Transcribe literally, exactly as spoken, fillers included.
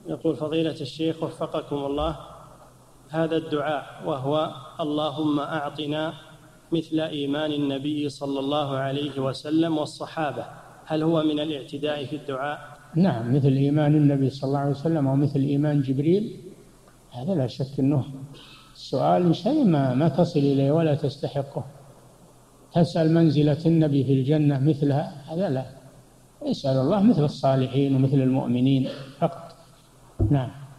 يقول فضيلة الشيخ وفقكم الله، هذا الدعاء وهو اللهم أعطنا مثل إيمان النبي صلى الله عليه وسلم والصحابة، هل هو من الاعتداء في الدعاء؟ نعم، مثل إيمان النبي صلى الله عليه وسلم ومثل إيمان جبريل، هذا لا شك أنه السؤال شيء ما, ما تصل إليه ولا تستحقه. تسأل منزلة النبي في الجنة مثلها، هذا لا. يسأل الله مثل الصالحين ومثل المؤمنين فقط. نعم.